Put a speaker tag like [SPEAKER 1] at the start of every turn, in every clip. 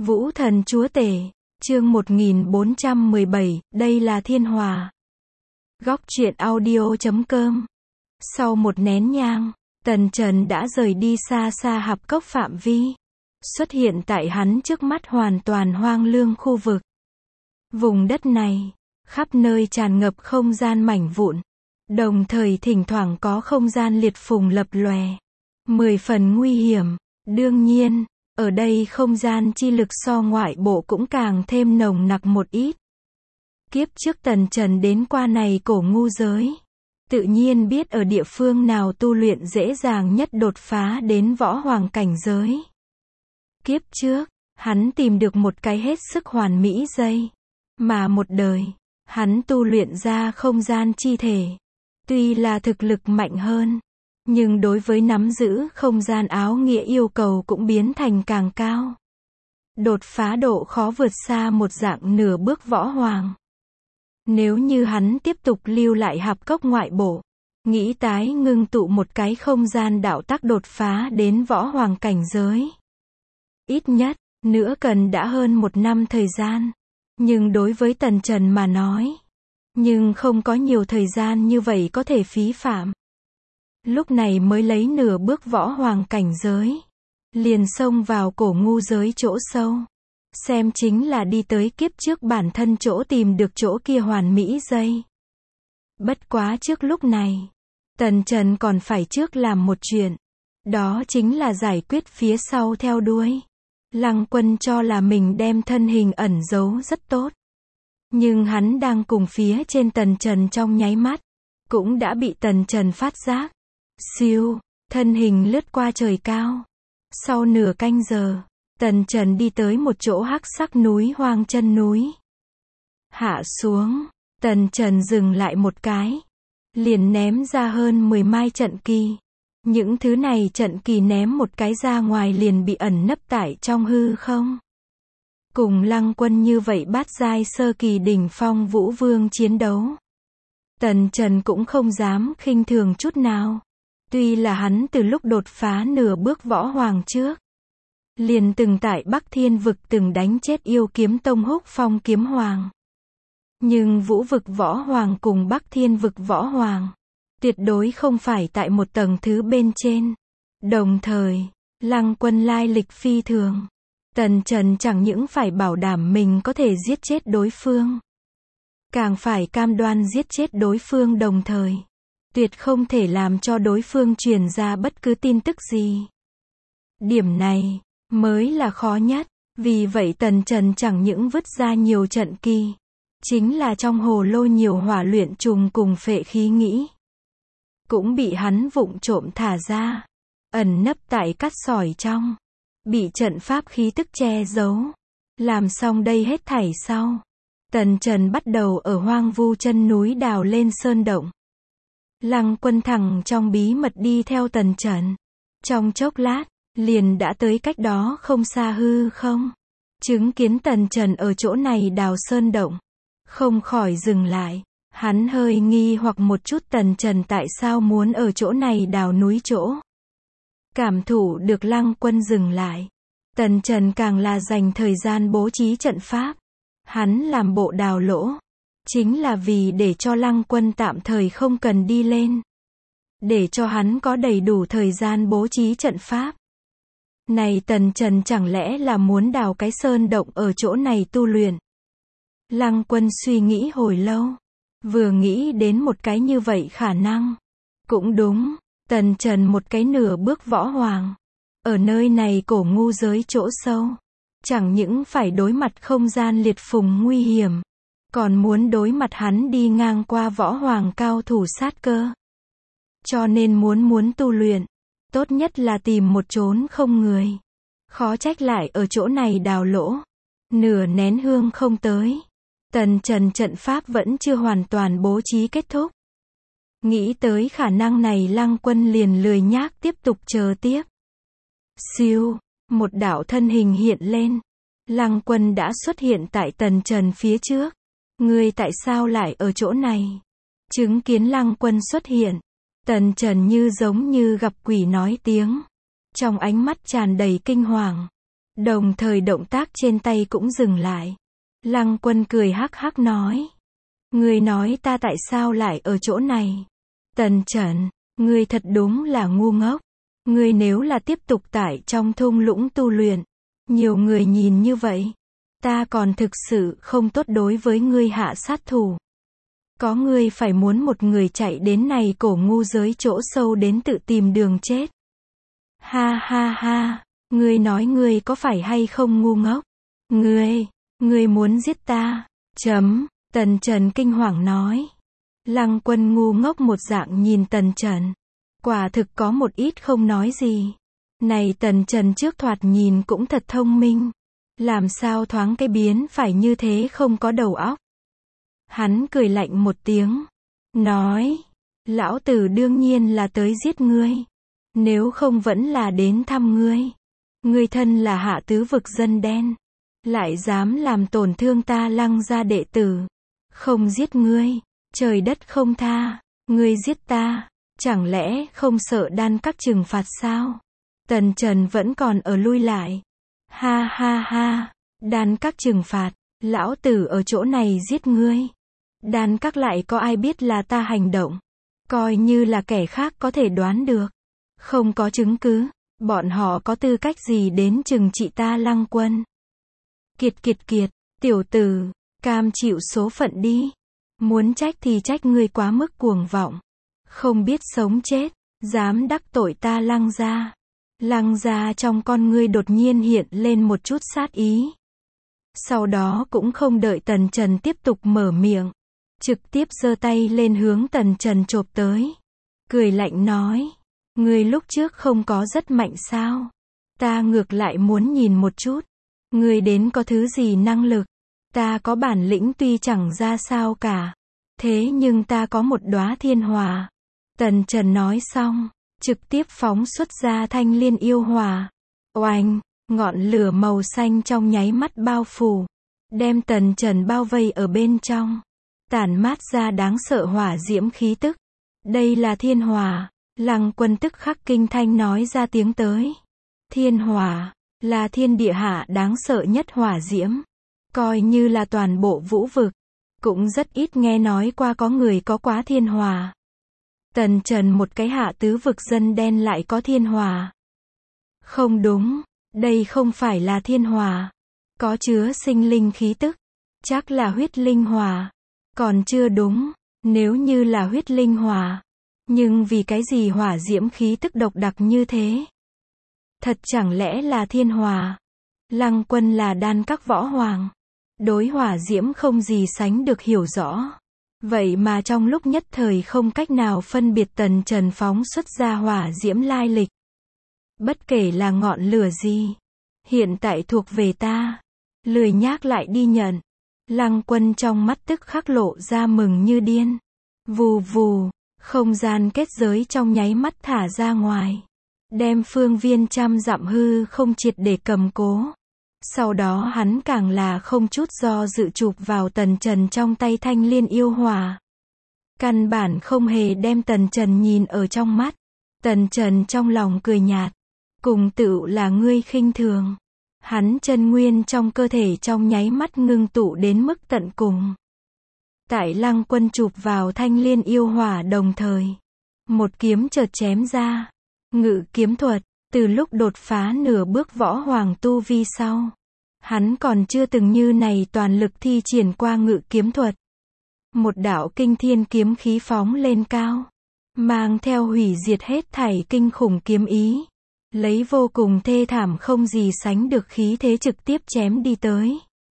[SPEAKER 1] Vũ thần chúa tể, chương 1417, đây là thiên hòa. Góc truyện audio.com. Sau một nén nhang, Tần Trần đã rời đi xa xa hạp cốc phạm vi. Xuất hiện tại hắn trước mắt hoàn toàn hoang lương khu vực. Vùng đất này, khắp nơi tràn ngập không gian mảnh vụn. Đồng thời thỉnh thoảng có không gian liệt phùng lập lòe. 10 phần nguy hiểm. Đương nhiên, ở đây không gian chi lực so ngoại bộ cũng càng thêm nồng nặc một ít. Kiếp trước Tần Trần đến qua này cổ ngu giới. Tự nhiên biết ở địa phương nào tu luyện dễ dàng nhất đột phá đến võ hoàng cảnh giới. Kiếp trước, hắn tìm được một cái hết sức hoàn mỹ dây. Mà một đời, hắn tu luyện ra không gian chi thể. Tuy là thực lực mạnh hơn, nhưng đối với nắm giữ không gian áo nghĩa yêu cầu cũng biến thành càng cao. Đột phá độ khó vượt xa một dạng nửa bước võ hoàng. Nếu như hắn tiếp tục lưu lại hạp cốc ngoại bộ, nghĩ tái ngưng tụ một cái không gian đạo tắc đột phá đến võ hoàng cảnh giới. Ít nhất, nữa cần đã hơn 1 năm thời gian. Nhưng đối với Tần Trần mà nói, nhưng không có nhiều thời gian như vậy có thể phí phạm. Lúc này mới lấy nửa bước võ hoàng cảnh giới. Liền xông vào cổ ngu giới chỗ sâu. Xem chính là đi tới kiếp trước bản thân chỗ tìm được chỗ kia hoàn mỹ dây. Bất quá trước lúc này, Tần Trần còn phải trước làm một chuyện. Đó chính là giải quyết phía sau theo đuôi. Lăng Quân cho là mình đem thân hình ẩn giấu rất tốt. Nhưng hắn đang cùng phía trên Tần Trần trong nháy mắt. Cũng đã bị Tần Trần phát giác. Siêu, thân hình lướt qua trời cao. Sau nửa canh giờ, Tần Trần đi tới một chỗ hắc sắc núi hoang chân núi. Hạ xuống, Tần Trần dừng lại một cái. Liền ném ra hơn 10 mai trận kỳ. Những thứ này trận kỳ ném một cái ra ngoài liền bị ẩn nấp tại trong hư không. Cùng Lăng Quân như vậy bát giai sơ kỳ đỉnh phong vũ vương chiến đấu. Tần Trần cũng không dám khinh thường chút nào. Tuy là hắn từ lúc đột phá nửa bước võ hoàng trước, liền từng tại Bắc Thiên vực từng đánh chết yêu kiếm tông Húc Phong kiếm hoàng. Nhưng vũ vực võ hoàng cùng Bắc Thiên vực võ hoàng, tuyệt đối không phải tại một tầng thứ bên trên. Đồng thời, Lăng Quân lai lịch phi thường. Tần Trần chẳng những phải bảo đảm mình có thể giết chết đối phương, càng phải cam đoan giết chết đối phương đồng thời. Tuyệt không thể làm cho đối phương truyền ra bất cứ tin tức gì. Điểm này mới là khó nhất. Vì vậy Tần Trần chẳng những vứt ra nhiều trận kỳ, chính là trong hồ lô nhiều hỏa luyện trùng cùng phệ khí nghĩ, cũng bị hắn vụng trộm thả ra, ẩn nấp tại cát sỏi trong, bị trận pháp khí tức che giấu. Làm xong đây hết thảy sau, Tần Trần bắt đầu ở hoang vu chân núi đào lên sơn động. Lăng Quân thẳng trong bí mật đi theo Tần Trần. Trong chốc lát, liền đã tới cách đó không xa hư không. Chứng kiến Tần Trần ở chỗ này đào sơn động. Không khỏi dừng lại. Hắn hơi nghi hoặc một chút Tần Trần tại sao muốn ở chỗ này đào núi chỗ. Cảm thụ được Lăng Quân dừng lại. Tần Trần càng là dành thời gian bố trí trận pháp. Hắn làm bộ đào lỗ. Chính là vì để cho Lăng Quân tạm thời không cần đi lên. Để cho hắn có đầy đủ thời gian bố trí trận pháp. Này Tần Trần chẳng lẽ là muốn đào cái sơn động ở chỗ này tu luyện. Lăng Quân suy nghĩ hồi lâu. Vừa nghĩ đến một cái như vậy khả năng. Cũng đúng, Tần Trần một cái nửa bước võ hoàng. Ở nơi này cổ ngu giới chỗ sâu. Chẳng những phải đối mặt không gian liệt phùng nguy hiểm. Còn muốn đối mặt hắn đi ngang qua võ hoàng cao thủ sát cơ. Cho nên muốn tu luyện, tốt nhất là tìm một chốn không người. Khó trách lại ở chỗ này đào lỗ. Nửa nén hương không tới. Tần Trần trận pháp vẫn chưa hoàn toàn bố trí kết thúc. Nghĩ tới khả năng này Lăng Quân liền lười nhác tiếp tục chờ tiếp. Siêu, một đạo thân hình hiện lên. Lăng Quân đã xuất hiện tại Tần Trần phía trước. Ngươi tại sao lại ở chỗ này? Chứng kiến Lăng Quân xuất hiện, Tần Trần như giống như gặp quỷ nói tiếng. Trong ánh mắt tràn đầy kinh hoàng. Đồng thời động tác trên tay cũng dừng lại. Lăng Quân cười hắc hắc nói. Ngươi nói ta tại sao lại ở chỗ này? Tần Trần, ngươi thật đúng là ngu ngốc. Ngươi nếu là tiếp tục tại trong thung lũng tu luyện, nhiều người nhìn như vậy, ta còn thực sự không tốt đối với ngươi hạ sát thủ. Có ngươi phải muốn một người chạy đến này cổ ngu giới chỗ sâu đến tự tìm đường chết. Ha ha ha, ngươi nói ngươi có phải hay không ngu ngốc? Ngươi muốn giết ta? Tần Trần kinh hoàng nói. Lăng Quân ngu ngốc một dạng nhìn Tần Trần. Quả thực có một ít không nói gì. Này Tần Trần trước thoạt nhìn cũng thật thông minh. Làm sao thoáng cái biến phải như thế không có đầu óc. Hắn cười lạnh một tiếng. Nói. Lão tử đương nhiên là tới giết ngươi. Nếu không vẫn là đến thăm ngươi. Ngươi thân là hạ tứ vực dân đen. Lại dám làm tổn thương ta Lăng gia đệ tử. Không giết ngươi. Trời đất không tha. Ngươi giết ta. Chẳng lẽ không sợ đan các trừng phạt sao? Tần Trần vẫn còn ở lui lại. Ha ha ha. Đan các trừng phạt. Lão tử ở chỗ này giết ngươi. Đan các lại có ai biết là ta hành động. Coi như là kẻ khác có thể đoán được. Không có chứng cứ. Bọn họ có tư cách gì đến trừng trị ta Lăng Quân? Kiệt, tiểu tử, cam chịu số phận đi. Muốn trách thì trách ngươi quá mức cuồng vọng. Không biết sống chết, dám đắc tội ta Lăng gia. Lăng gia trong con ngươi đột nhiên hiện lên một chút sát ý. Sau đó cũng không đợi Tần Trần tiếp tục mở miệng. Trực tiếp giơ tay lên hướng Tần Trần chộp tới. Cười lạnh nói. Ngươi lúc trước không có rất mạnh sao? Ta ngược lại muốn nhìn một chút. Ngươi đến có thứ gì năng lực? Ta có bản lĩnh tuy chẳng ra sao cả. Thế nhưng ta có một đóa thiên hỏa. Tần Trần nói xong, trực tiếp phóng xuất ra thanh liên yêu hỏa. Oanh, ngọn lửa màu xanh trong nháy mắt bao phủ. Đem Tần Trần bao vây ở bên trong. Tản mát ra đáng sợ hỏa diễm khí tức. Đây là thiên hỏa. Lăng Quân tức khắc kinh thanh nói ra tiếng tới. Thiên hỏa, là thiên địa hạ đáng sợ nhất hỏa diễm. Coi như là toàn bộ vũ vực. Cũng rất ít nghe nói qua có người có quá thiên hỏa. Tần Trần một cái hạ tứ vực dân đen lại có thiên hỏa. Không đúng, đây không phải là thiên hỏa. Có chứa sinh linh khí tức. Chắc là huyết linh hỏa. Còn chưa đúng, nếu như là huyết linh hỏa. Nhưng vì cái gì hỏa diễm khí tức độc đặc như thế? Thật chẳng lẽ là thiên hỏa? Lăng Quân là đan các võ hoàng. Đối hỏa diễm không gì sánh được hiểu rõ. Vậy mà trong lúc nhất thời không cách nào phân biệt Tần Trần phóng xuất ra hỏa diễm lai lịch. Bất kể là ngọn lửa gì. Hiện tại thuộc về ta. Lười nhác lại đi nhận. Lăng Quân trong mắt tức khắc lộ ra mừng như điên. Vù vù. Không gian kết giới trong nháy mắt thả ra ngoài. Đem phương viên trăm dặm hư không triệt để cầm cố. Sau đó hắn càng là không chút do dự chụp vào Tần Trần trong tay thanh liên yêu hỏa. Căn bản không hề đem Tần Trần nhìn ở trong mắt. Tần Trần trong lòng cười nhạt. Cùng tựu là ngươi khinh thường. Hắn chân nguyên trong cơ thể trong nháy mắt ngưng tụ đến mức tận cùng. Tại Lăng Quân chụp vào thanh liên yêu hỏa đồng thời. Một kiếm chợt chém ra. Ngự kiếm thuật, từ lúc đột phá nửa bước võ hoàng tu vi sau. Hắn còn chưa từng như này toàn lực thi triển qua ngự kiếm thuật. Một đạo kinh thiên kiếm khí phóng lên cao. Mang theo hủy diệt hết thảy kinh khủng kiếm ý. Lấy vô cùng thê thảm không gì sánh được khí thế trực tiếp chém đi tới.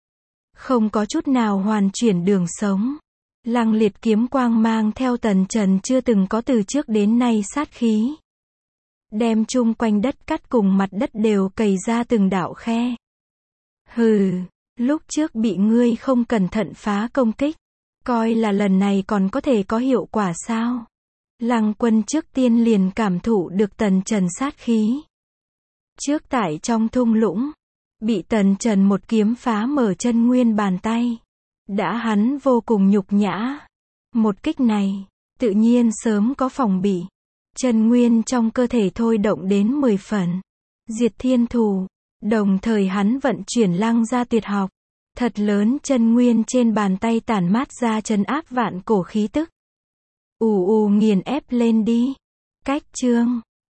[SPEAKER 1] Không có chút nào hoàn chuyển đường sống. Lăng liệt kiếm quang mang theo Tần Trần chưa từng có từ trước đến nay sát khí. Đem chung quanh đất cắt cùng mặt đất đều cày ra từng đạo khe. Hừ, lúc trước bị ngươi không cẩn thận phá công kích. Coi là lần này còn có thể có hiệu quả sao? Lăng Quân trước tiên liền cảm thụ được Tần Trần sát khí. Trước tại trong thung lũng. Bị Tần Trần một kiếm phá mở chân nguyên bàn tay. Đã hắn vô cùng nhục nhã. Một kích này, tự nhiên sớm có phòng bị. Chân nguyên trong cơ thể thôi động đến 10 phần. Diệt thiên thù. Đồng thời hắn vận chuyển lăng gia tuyệt học. Thật lớn chân nguyên trên bàn tay tản mát ra trấn áp vạn cổ khí tức. Ù ù nghiền ép lên đi. Cách chương